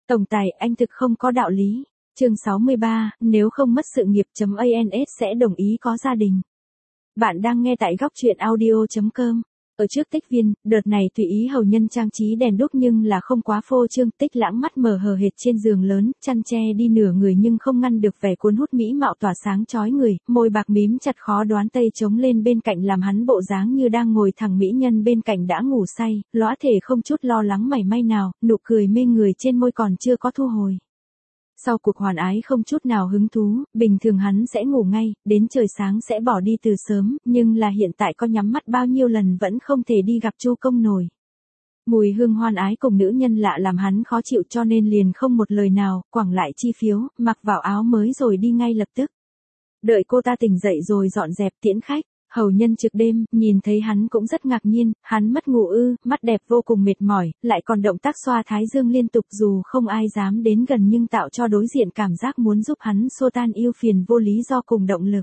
Tổng tài, anh thực không có đạo lý. Chương 63, nếu không mất sự nghiệp.ans sẽ đồng ý có gia đình. Bạn đang nghe tại góc truyện audio.com. Ở trước Tích Viên, đợt này tùy ý hầu nhân trang trí đèn đúc nhưng là không quá phô trương. Tích Lãng mắt mờ hờ hệt trên giường lớn, chăn che đi nửa người nhưng không ngăn được vẻ cuốn hút mỹ mạo tỏa sáng chói người, môi bạc mím chặt khó đoán tây trống lên bên cạnh làm hắn bộ dáng như đang ngồi thẳng mỹ nhân bên cạnh đã ngủ say, lõa thể không chút lo lắng mảy may nào, nụ cười mê người trên môi còn chưa có thu hồi. Sau cuộc hoàn ái không chút nào hứng thú, bình thường hắn sẽ ngủ ngay, đến trời sáng sẽ bỏ đi từ sớm, nhưng là hiện tại có nhắm mắt bao nhiêu lần vẫn không thể đi gặp Chu Công nổi. Mùi hương hoan ái cùng nữ nhân lạ làm hắn khó chịu cho nên liền không một lời nào, quẳng lại chi phiếu, mặc vào áo mới rồi đi ngay lập tức. Đợi cô ta tỉnh dậy rồi dọn dẹp tiễn khách. Hầu nhân trực đêm, nhìn thấy hắn cũng rất ngạc nhiên, hắn mất ngủ ư, mắt đẹp vô cùng mệt mỏi, lại còn động tác xoa thái dương liên tục dù không ai dám đến gần nhưng tạo cho đối diện cảm giác muốn giúp hắn xua tan yêu phiền vô lý do cùng động lực.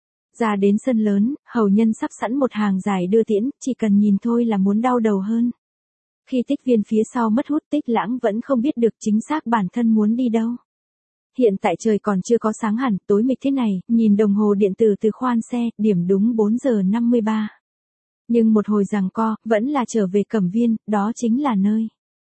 Ra đến sân lớn, hầu nhân sắp sẵn một hàng dài đưa tiễn, chỉ cần nhìn thôi là muốn đau đầu hơn. Khi Tích Viên phía sau mất hút, Tích Lãng vẫn không biết được chính xác bản thân muốn đi đâu. Hiện tại trời còn chưa có sáng hẳn, tối mịt thế này, nhìn đồng hồ điện tử từ khoan xe, điểm đúng 4 giờ 53. Nhưng một hồi giằng co, vẫn là trở về Cẩm Viên, đó chính là nơi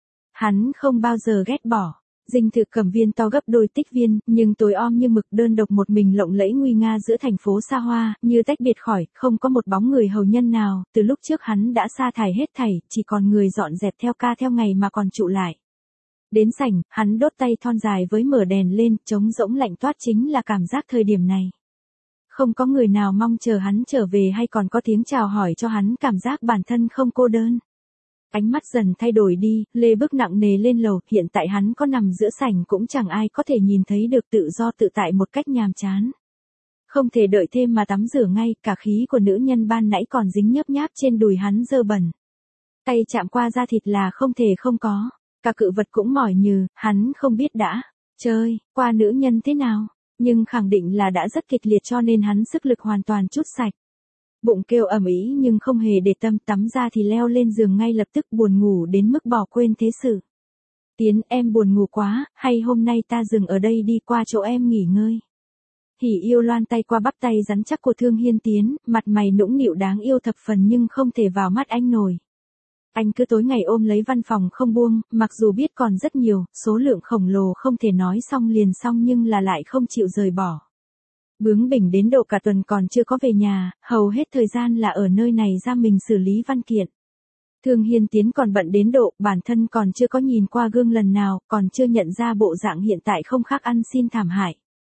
hắn không bao giờ ghét bỏ. Dinh thự Cẩm Viên to gấp đôi Tích Viên, nhưng tối om như mực đơn độc một mình lộng lẫy nguy nga giữa thành phố xa hoa, như tách biệt khỏi, không có một bóng người hầu nhân nào, từ lúc trước hắn đã sa thải hết thảy, chỉ còn người dọn dẹp theo ca theo ngày mà còn trụ lại. Đến sảnh, hắn đốt tay thon dài với mở đèn lên, trống rỗng lạnh toát chính là cảm giác thời điểm này. Không có người nào mong chờ hắn trở về hay còn có tiếng chào hỏi cho hắn cảm giác bản thân không cô đơn. Ánh mắt dần thay đổi đi, lê bước nặng nề lên lầu, hiện tại hắn có nằm giữa sảnh cũng chẳng ai có thể nhìn thấy được tự do tự tại một cách nhàm chán. Không thể đợi thêm mà tắm rửa ngay, cả khí của nữ nhân ban nãy còn dính nhớp nháp trên đùi hắn dơ bẩn. Tay chạm qua da thịt là không thể không có. Cả cự vật cũng mỏi nhừ, hắn không biết đã chơi qua nữ nhân thế nào, nhưng khẳng định là đã rất kịch liệt cho nên hắn sức lực hoàn toàn trút sạch. Bụng kêu ầm ĩ nhưng không hề để tâm, tắm ra thì leo lên giường ngay lập tức, buồn ngủ đến mức bỏ quên thế sự. Tiến, em buồn ngủ quá, hay hôm nay ta dừng ở đây đi qua chỗ em nghỉ ngơi. Hỉ Yêu loan tay qua bắp tay rắn chắc của Thương Hiên Tiến, mặt mày nũng nịu đáng yêu thập phần nhưng không thể vào mắt anh nổi. Anh cứ tối ngày ôm lấy văn phòng không buông, mặc dù biết còn rất nhiều, số lượng khổng lồ không thể nói xong liền xong nhưng là lại không chịu rời bỏ. Bướng bỉnh đến độ cả tuần còn chưa có về nhà, hầu hết thời gian là ở nơi này ra mình xử lý văn kiện. Thương Hiên Tiến còn bận đến độ, bản thân còn chưa có nhìn qua gương lần nào, còn chưa nhận ra bộ dạng hiện tại không khác ăn xin thảm hại.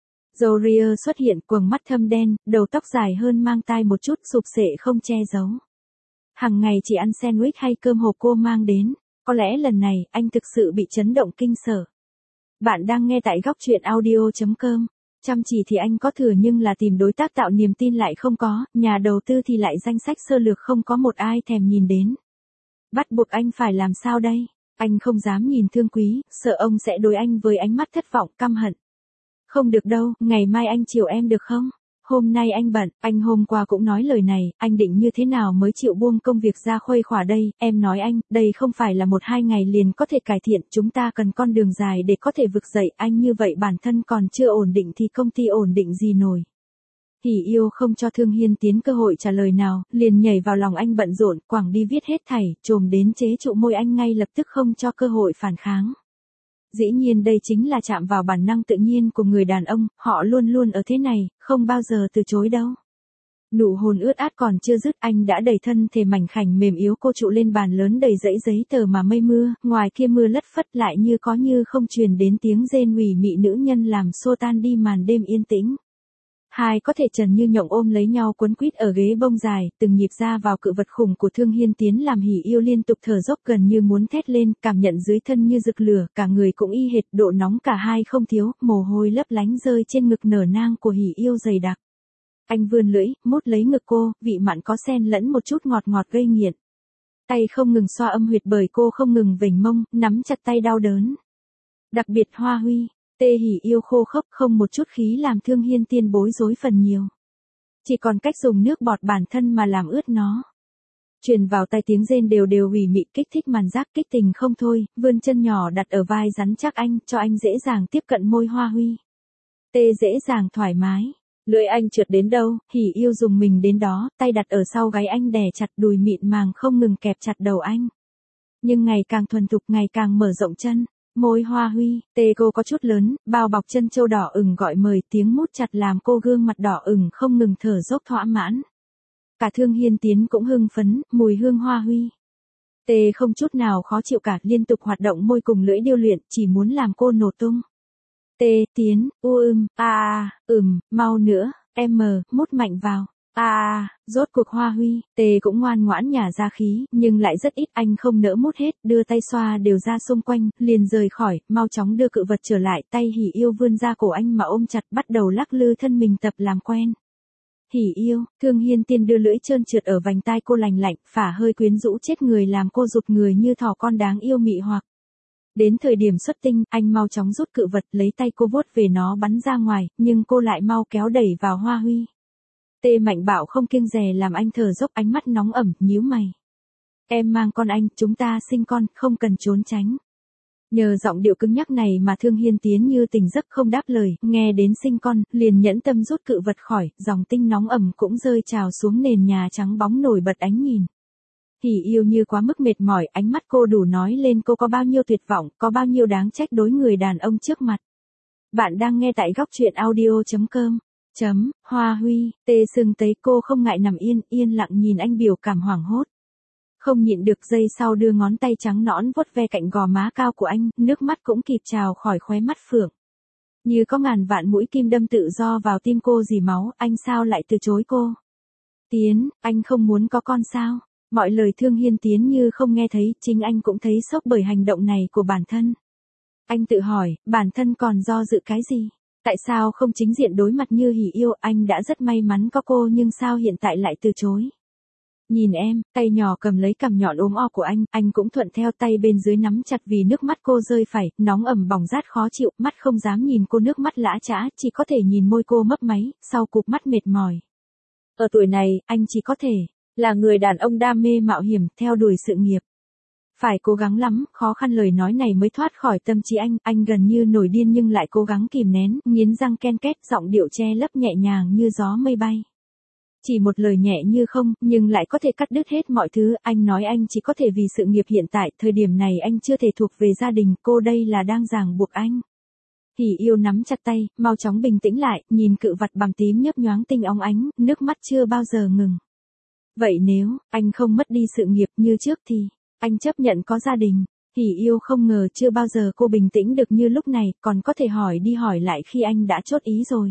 Zoria xuất hiện, quầng mắt thâm đen, đầu tóc dài hơn mang tai một chút, sụp xệ không che giấu. Hằng ngày chỉ ăn sandwich hay cơm hộp cô mang đến, có lẽ lần này anh thực sự bị chấn động kinh sở. Bạn đang nghe tại góc truyện audio.com. Chăm chỉ thì anh có thừa nhưng là tìm đối tác tạo niềm tin lại không có, nhà đầu tư thì lại danh sách sơ lược không có một ai thèm nhìn đến. Bắt buộc anh phải làm sao đây? Anh không dám nhìn Thương Quý, sợ ông sẽ đối anh với ánh mắt thất vọng, căm hận. Không được đâu, ngày mai anh chiều em được không? Hôm nay anh bận, anh hôm qua cũng nói lời này, anh định như thế nào mới chịu buông công việc ra khuây khỏa đây, em nói anh, đây không phải là 1-2 ngày liền có thể cải thiện, chúng ta cần con đường dài để có thể vực dậy, anh như vậy bản thân còn chưa ổn định thì công ty ổn định gì nổi. Hỉ Yêu không cho Thương Hiên Tiến cơ hội trả lời nào, liền nhảy vào lòng anh bận rộn, quẳng đi viết hết thảy, trồm đến chế trụ môi anh ngay lập tức không cho cơ hội phản kháng. Dĩ nhiên đây chính là chạm vào bản năng tự nhiên của người đàn ông, họ luôn luôn ở thế này, không bao giờ từ chối đâu. Nụ hôn ướt át còn chưa dứt, anh đã đẩy thân thể mảnh khảnh mềm yếu cô trụ lên bàn lớn đầy dãy giấy tờ mà mây mưa, ngoài kia mưa lất phất lại như có như không truyền đến tiếng rên ủy mị nữ nhân làm xô tan đi màn đêm yên tĩnh. Hai có thể trần như nhộng ôm lấy nhau quấn quýt ở ghế bông dài, từng nhịp ra vào cự vật khủng của Thương Hiên Tiến làm Hỉ Yêu liên tục thở dốc gần như muốn thét lên, cảm nhận dưới thân như rực lửa, cả người cũng y hệt, độ nóng cả hai không thiếu, mồ hôi lấp lánh rơi trên ngực nở nang của Hỉ Yêu dày đặc. Anh vươn lưỡi, mút lấy ngực cô, vị mặn có xen lẫn một chút ngọt ngọt gây nghiện. Tay không ngừng xoa âm huyệt bởi cô không ngừng vểnh mông, nắm chặt tay đau đớn. Đặc biệt Hoa Huy. Tê Hỉ Yêu khô khốc không một chút khí làm Thương Hiên Tiên bối rối phần nhiều. Chỉ còn cách dùng nước bọt bản thân mà làm ướt nó. Truyền vào tai tiếng rên đều đều ủy mị kích thích màn giác kích tình không thôi, vươn chân nhỏ đặt ở vai rắn chắc anh, cho anh dễ dàng tiếp cận môi Hoa Huy. Tê dễ dàng thoải mái. Lưỡi anh trượt đến đâu, Hỉ Yêu dùng mình đến đó, tay đặt ở sau gáy anh đè chặt đùi mịn màng không ngừng kẹp chặt đầu anh. Nhưng ngày càng thuần thục ngày càng mở rộng chân. Môi Hoa Huy, tê cô có chút lớn, bao bọc chân châu đỏ ửng gọi mời tiếng mút chặt làm cô gương mặt đỏ ửng không ngừng thở dốc thỏa mãn. Cả Thương Hiên Tiến cũng hưng phấn, mùi hương Hoa Huy. Tê không chút nào khó chịu cả, liên tục hoạt động môi cùng lưỡi điêu luyện, chỉ muốn làm cô nổ tung. Tê, Tiến, mau nữa, mút mạnh vào. Rốt cuộc Hoa Huy, Tê cũng ngoan ngoãn nhả ra khí, nhưng lại rất ít, anh không nỡ mút hết, đưa tay xoa đều ra xung quanh, liền rời khỏi, mau chóng đưa cự vật trở lại, tay Hỉ Yêu vươn ra cổ anh mà ôm chặt, bắt đầu lắc lư thân mình tập làm quen. Hỉ Yêu, Thương Hiên Tiên đưa lưỡi trơn trượt ở vành tai cô lành lạnh, phả hơi quyến rũ chết người làm cô rụt người như thỏ con đáng yêu mị hoặc. Đến thời điểm xuất tinh, anh mau chóng rút cự vật lấy tay cô vuốt về nó bắn ra ngoài, nhưng cô lại mau kéo đẩy vào Hoa Huy. Tê mạnh bạo không kiêng dè làm anh thở dốc ánh mắt nóng ẩm, nhíu mày. Em mang con anh, chúng ta sinh con, không cần trốn tránh. Nhờ giọng điệu cứng nhắc này mà Thương Hiên Tiến như tỉnh giấc không đáp lời, nghe đến sinh con, liền nhẫn tâm rút cự vật khỏi, dòng tinh nóng ẩm cũng rơi trào xuống nền nhà trắng bóng nổi bật ánh nhìn. Hỉ Yêu như quá mức mệt mỏi, ánh mắt cô đủ nói lên cô có bao nhiêu tuyệt vọng, có bao nhiêu đáng trách đối người đàn ông trước mặt. Bạn đang nghe tại góc truyện audio.com. Hoa Huy, Tê sừng tấy cô không ngại nằm yên lặng nhìn anh biểu cảm hoảng hốt. Không nhịn được giây sau đưa ngón tay trắng nõn vuốt ve cạnh gò má cao của anh, nước mắt cũng kịp trào khỏi khóe mắt phượng. Như có ngàn vạn mũi kim đâm tự do vào tim cô dì máu, anh sao lại từ chối cô? Tiến, anh không muốn có con sao? Mọi lời Thương Hiên Tiến như không nghe thấy, chính anh cũng thấy sốc bởi hành động này của bản thân. Anh tự hỏi, bản thân còn do dự cái gì? Tại sao không chính diện đối mặt như Hỉ Yêu, anh đã rất may mắn có cô nhưng sao hiện tại lại từ chối? Nhìn em, tay nhỏ cầm lấy cằm nhọn ốm o của anh cũng thuận theo tay bên dưới nắm chặt vì nước mắt cô rơi phải, nóng ẩm bỏng rát khó chịu, mắt không dám nhìn cô nước mắt lã chã, chỉ có thể nhìn môi cô mấp máy, sau cụp mắt mệt mỏi. Ở tuổi này, anh chỉ có thể là người đàn ông đam mê mạo hiểm, theo đuổi sự nghiệp. Phải cố gắng lắm, khó khăn lời nói này mới thoát khỏi tâm trí anh gần như nổi điên nhưng lại cố gắng kìm nén, nghiến răng ken két, giọng điệu che lấp nhẹ nhàng như gió mây bay. Chỉ một lời nhẹ như không, nhưng lại có thể cắt đứt hết mọi thứ, anh nói anh chỉ có thể vì sự nghiệp hiện tại, thời điểm này anh chưa thể thuộc về gia đình, cô đây là đang ràng buộc anh. Hỉ Yêu nắm chặt tay, mau chóng bình tĩnh lại, nhìn cự vật bằm tím nhấp nhoáng tinh óng ánh, nước mắt chưa bao giờ ngừng. Vậy nếu, anh không mất đi sự nghiệp như trước thì, anh chấp nhận có gia đình. Hỉ Yêu không ngờ chưa bao giờ cô bình tĩnh được như lúc này, còn có thể hỏi đi hỏi lại khi anh đã chốt ý rồi.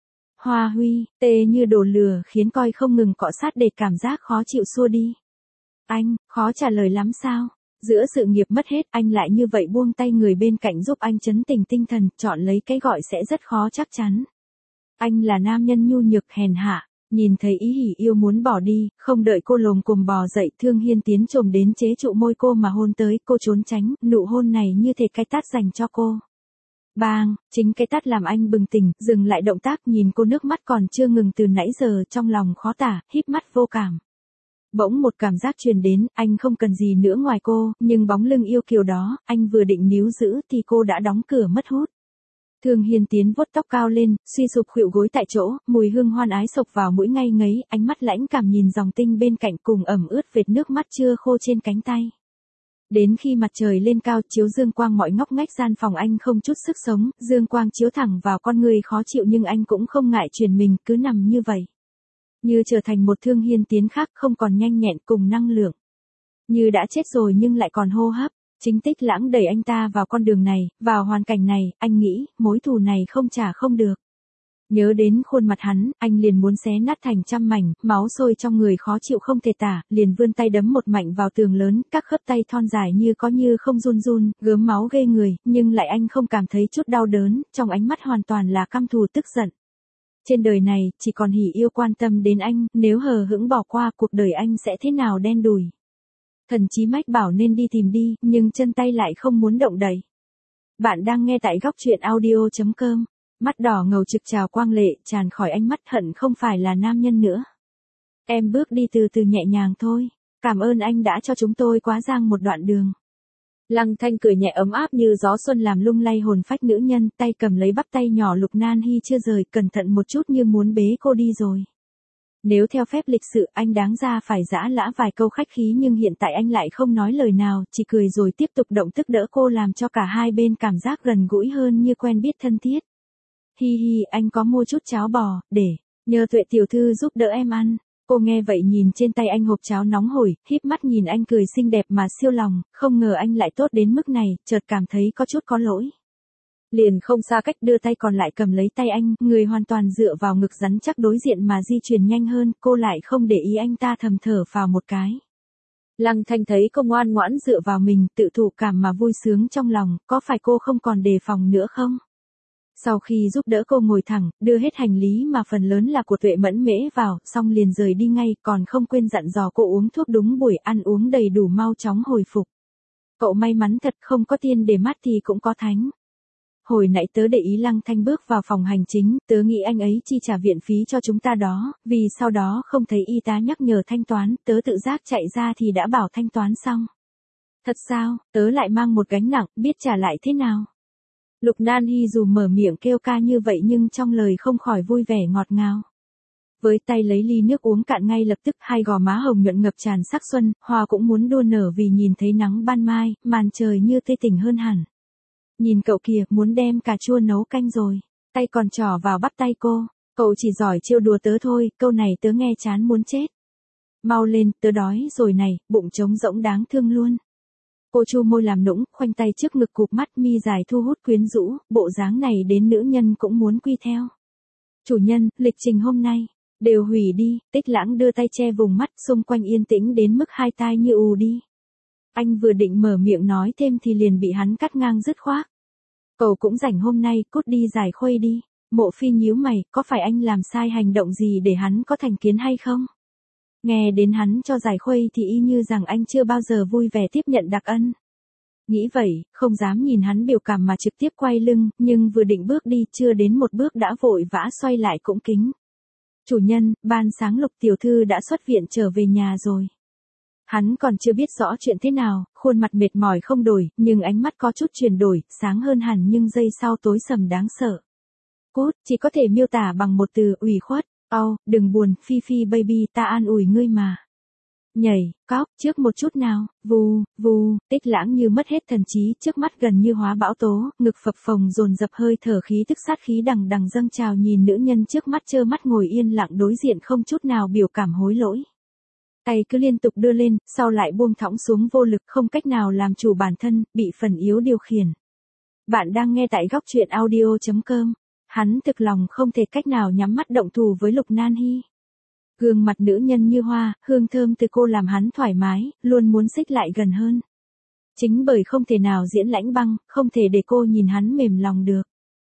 Hoa Huy, Tê như đồ lừa khiến coi không ngừng cọ sát để cảm giác khó chịu xua đi. Anh, khó trả lời lắm sao? Giữa sự nghiệp mất hết anh lại như vậy buông tay người bên cạnh giúp anh trấn tĩnh tinh thần, chọn lấy cái gọi sẽ rất khó chắc chắn. Anh là nam nhân nhu nhược hèn hạ. Nhìn thấy ý Hỉ Yêu muốn bỏ đi, không đợi cô lồm cồm bò dậy, Thương Hiên Tiến chồm đến chế trụ môi cô mà hôn tới, cô trốn tránh, nụ hôn này như thể cái tát dành cho cô. Bang, chính cái tát làm anh bừng tỉnh, dừng lại động tác nhìn cô nước mắt còn chưa ngừng từ nãy giờ trong lòng khó tả, híp mắt vô cảm. Bỗng một cảm giác truyền đến, anh không cần gì nữa ngoài cô, nhưng bóng lưng yêu kiều đó, anh vừa định níu giữ thì cô đã đóng cửa mất hút. Thương Hiên Tiến vuốt tóc cao lên, suy sụp khuỵu gối tại chỗ, mùi hương hoan ái sộc vào mũi ngây ngấy, ánh mắt lãnh cảm nhìn dòng tinh bên cạnh cùng ẩm ướt vệt nước mắt chưa khô trên cánh tay. Đến khi mặt trời lên cao chiếu dương quang mọi ngóc ngách gian phòng anh không chút sức sống, dương quang chiếu thẳng vào con người khó chịu nhưng anh cũng không ngại chuyển mình cứ nằm như vậy. Như trở thành một Thương Hiên Tiến khác không còn nhanh nhẹn cùng năng lượng. Như đã chết rồi nhưng lại còn hô hấp. Chính Tích Lãng đẩy anh ta vào con đường này, vào hoàn cảnh này, anh nghĩ, mối thù này không trả không được. Nhớ đến khuôn mặt hắn, anh liền muốn xé nát thành trăm mảnh, máu sôi trong người khó chịu không thể tả, liền vươn tay đấm một mạnh vào tường lớn, các khớp tay thon dài như có như không run run, gớm máu ghê người, nhưng lại anh không cảm thấy chút đau đớn, trong ánh mắt hoàn toàn là căm thù tức giận. Trên đời này, chỉ còn Hỉ Yêu quan tâm đến anh, nếu hờ hững bỏ qua cuộc đời anh sẽ thế nào đen đủi. Thần chí mách bảo nên đi tìm đi, nhưng chân tay lại không muốn động đậy. Bạn đang nghe tại góc truyện audio.com. Mắt đỏ ngầu trực trào quang lệ tràn khỏi ánh mắt hận không phải là nam nhân nữa. Em bước đi từ từ nhẹ nhàng thôi. Cảm ơn anh đã cho chúng tôi quá giang một đoạn đường. Lăng Thanh cười nhẹ ấm áp như gió xuân làm lung lay hồn phách nữ nhân, tay cầm lấy bắp tay nhỏ Lục Nan Hy chưa rời, cẩn thận một chút như muốn bế cô đi rồi. Nếu theo phép lịch sự anh đáng ra phải giã lã vài câu khách khí, nhưng hiện tại anh lại không nói lời nào, chỉ cười rồi tiếp tục động thức đỡ cô, làm cho cả hai bên cảm giác gần gũi hơn như quen biết thân thiết. Hi hi, anh có mua chút cháo bò, để nhờ Tuệ tiểu thư giúp đỡ em ăn. Cô nghe vậy nhìn trên tay anh hộp cháo nóng hổi, híp mắt nhìn anh cười xinh đẹp mà siêu lòng, không ngờ anh lại tốt đến mức này, chợt cảm thấy có chút có lỗi. Liền không xa cách đưa tay còn lại cầm lấy tay anh, người hoàn toàn dựa vào ngực rắn chắc đối diện mà di chuyển nhanh hơn, cô lại không để ý anh ta, thầm thở phào một cái. Lăng Thanh thấy cô ngoan ngoãn dựa vào mình, tự thụ cảm mà vui sướng trong lòng, có phải cô không còn đề phòng nữa không? Sau khi giúp đỡ cô ngồi thẳng, đưa hết hành lý mà phần lớn là của Tuệ Mẫn Mễ vào, xong liền rời đi ngay, còn không quên dặn dò cô uống thuốc đúng buổi, ăn uống đầy đủ mau chóng hồi phục. Cậu may mắn thật, không có tiên để mắt thì cũng có thánh. Hồi nãy tớ để ý Lăng Thanh bước vào phòng hành chính, tớ nghĩ anh ấy chi trả viện phí cho chúng ta đó, vì sau đó không thấy y tá nhắc nhở thanh toán, tớ tự giác chạy ra thì đã bảo thanh toán xong. Thật sao, tớ lại mang một gánh nặng, biết trả lại thế nào? Lục Nan Hy dù mở miệng kêu ca như vậy nhưng trong lời không khỏi vui vẻ ngọt ngào. Với tay lấy ly nước uống cạn ngay lập tức, hai gò má hồng nhuận ngập tràn sắc xuân, hoa cũng muốn đua nở vì nhìn thấy nắng ban mai, màn trời như tươi tỉnh hơn hẳn. Nhìn cậu kìa, muốn đem cà chua nấu canh rồi. Tay còn trỏ vào bắp tay cô. Cậu chỉ giỏi trêu đùa tớ thôi, câu này tớ nghe chán muốn chết. Mau lên, tớ đói rồi này, bụng trống rỗng đáng thương luôn. Cô chu môi làm nũng, khoanh tay trước ngực, cụp mắt, mi dài thu hút quyến rũ, bộ dáng này đến nữ nhân cũng muốn quy theo. Chủ nhân, lịch trình hôm nay đều hủy đi. Tích Lãng đưa tay che vùng mắt, xung quanh yên tĩnh đến mức hai tai như ù đi. Anh vừa định mở miệng nói thêm thì liền bị hắn cắt ngang dứt khoát. Cậu cũng rảnh hôm nay, cút đi giải khuây đi. Mộ Phi nhíu mày, có phải anh làm sai hành động gì để hắn có thành kiến hay không? Nghe đến hắn cho giải khuây thì y như rằng anh chưa bao giờ vui vẻ tiếp nhận đặc ân. Nghĩ vậy, không dám nhìn hắn biểu cảm mà trực tiếp quay lưng, nhưng vừa định bước đi, chưa đến một bước đã vội vã xoay lại cũng kính. Chủ nhân, ban sáng Lục tiểu thư đã xuất viện trở về nhà rồi. Hắn còn chưa biết rõ chuyện thế nào, khuôn mặt mệt mỏi không đổi, nhưng ánh mắt có chút chuyển đổi, sáng hơn hẳn nhưng giây sau tối sầm đáng sợ. Cốt, chỉ có thể miêu tả bằng một từ, ủy khuất. Đừng buồn, Phi Phi baby, ta an ủi ngươi mà. Nhảy, cóc, trước một chút nào, vù, vù, Tích Lãng như mất hết thần trí, trước mắt gần như hóa bão tố, ngực phập phồng dồn dập, hơi thở khí tức sát khí đằng đằng dâng trào, nhìn nữ nhân trước mắt trơ mắt ngồi yên lặng đối diện không chút nào biểu cảm hối lỗi. Tay cứ liên tục đưa lên, sau lại buông thõng xuống, vô lực không cách nào làm chủ bản thân, bị phần yếu điều khiển. Bạn đang nghe tại góc truyện audio.com. Hắn thực lòng không thể cách nào nhắm mắt động thủ với Lục Nan Hy. Gương mặt nữ nhân như hoa, hương thơm từ cô làm hắn thoải mái, luôn muốn xích lại gần hơn. Chính bởi không thể nào diễn lãnh băng, không thể để cô nhìn hắn mềm lòng được.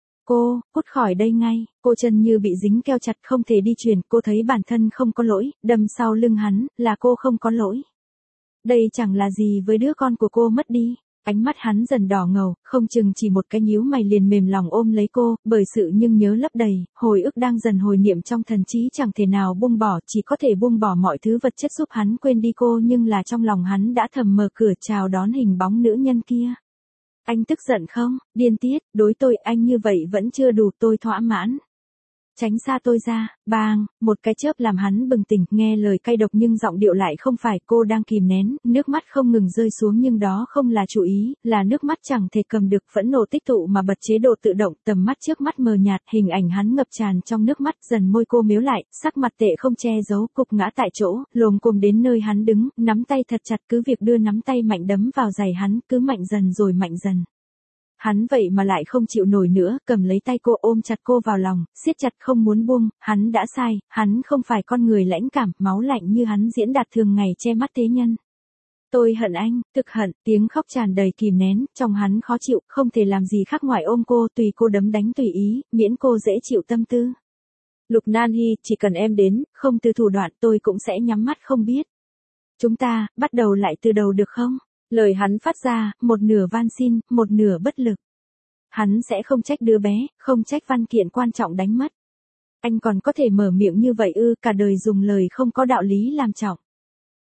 Cô, cút khỏi đây ngay, cô chân như bị dính keo chặt không thể di chuyển, cô thấy bản thân không có lỗi, đâm sau lưng hắn, là cô không có lỗi. Đây chẳng là gì với đứa con của cô mất đi. Ánh mắt hắn dần đỏ ngầu, không chừng chỉ một cái nhíu mày liền mềm lòng ôm lấy cô, bởi sự nhưng nhớ lấp đầy, hồi ức đang dần hồi niệm trong thần trí chẳng thể nào buông bỏ, chỉ có thể buông bỏ mọi thứ vật chất giúp hắn quên đi cô, nhưng là trong lòng hắn đã thầm mở cửa chào đón hình bóng nữ nhân kia. Anh tức giận không? Điên tiết, đối tôi anh như vậy vẫn chưa đủ, tôi thỏa mãn. Tránh xa tôi ra, bang, một cái chớp làm hắn bừng tỉnh, nghe lời cay độc nhưng giọng điệu lại không phải, cô đang kìm nén, nước mắt không ngừng rơi xuống nhưng đó không là chú ý, là nước mắt chẳng thể cầm được, phẫn nộ tích tụ mà bật chế độ tự động, tầm mắt trước mắt mờ nhạt, hình ảnh hắn ngập tràn trong nước mắt, dần môi cô mếu lại, sắc mặt tệ không che giấu, cục ngã tại chỗ, lồm cồm đến nơi hắn đứng, nắm tay thật chặt, cứ việc đưa nắm tay mạnh đấm vào giày hắn, cứ mạnh dần rồi mạnh dần. Hắn vậy mà lại không chịu nổi nữa, cầm lấy tay cô ôm chặt cô vào lòng, siết chặt không muốn buông, hắn đã sai, hắn không phải con người lãnh cảm, máu lạnh như hắn diễn đạt thường ngày che mắt thế nhân. Tôi hận anh, thực hận, tiếng khóc tràn đầy kìm nén, trong hắn khó chịu, không thể làm gì khác ngoài ôm cô, tùy cô đấm đánh tùy ý, miễn cô dễ chịu tâm tư. Lục Nan Hy, chỉ cần em đến, không từ thủ đoạn tôi cũng sẽ nhắm mắt không biết. Chúng ta, bắt đầu lại từ đầu được không? Lời hắn phát ra, một nửa van xin, một nửa bất lực. Hắn sẽ không trách đứa bé, không trách văn kiện quan trọng đánh mất. Anh còn có thể mở miệng như vậy ư, cả đời dùng lời không có đạo lý làm trọng.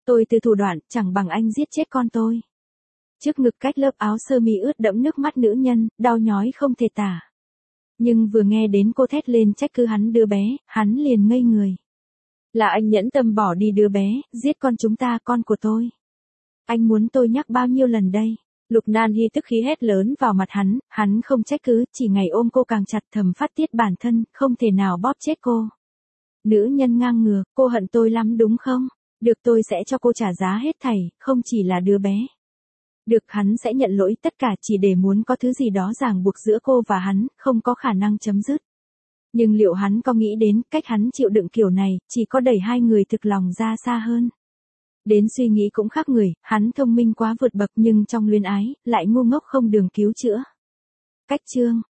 Tôi từ thủ đoạn, chẳng bằng anh giết chết con tôi. Trước ngực cách lớp áo sơ mi ướt đẫm nước mắt nữ nhân, đau nhói không thể tả. Nhưng vừa nghe đến cô thét lên trách cứ hắn đứa bé, hắn liền ngây người. Là anh nhẫn tâm bỏ đi đứa bé, giết con chúng ta, con của tôi. Anh muốn tôi nhắc bao nhiêu lần đây? Lục Nan Hy tức khí hét lớn vào mặt hắn không trách cứ, chỉ ngày ôm cô càng chặt thầm phát tiết bản thân, không thể nào bóp chết cô. Nữ nhân ngang ngược, cô hận tôi lắm đúng không? Được, tôi sẽ cho cô trả giá hết thảy, không chỉ là đứa bé. Được, hắn sẽ nhận lỗi tất cả chỉ để muốn có thứ gì đó ràng buộc giữa cô và hắn, không có khả năng chấm dứt. Nhưng liệu hắn có nghĩ đến cách hắn chịu đựng kiểu này, chỉ có đẩy hai người thực lòng ra xa hơn. Đến suy nghĩ cũng khác người, hắn thông minh quá vượt bậc nhưng trong luyến ái, lại ngu ngốc không đường cứu chữa. Cách chương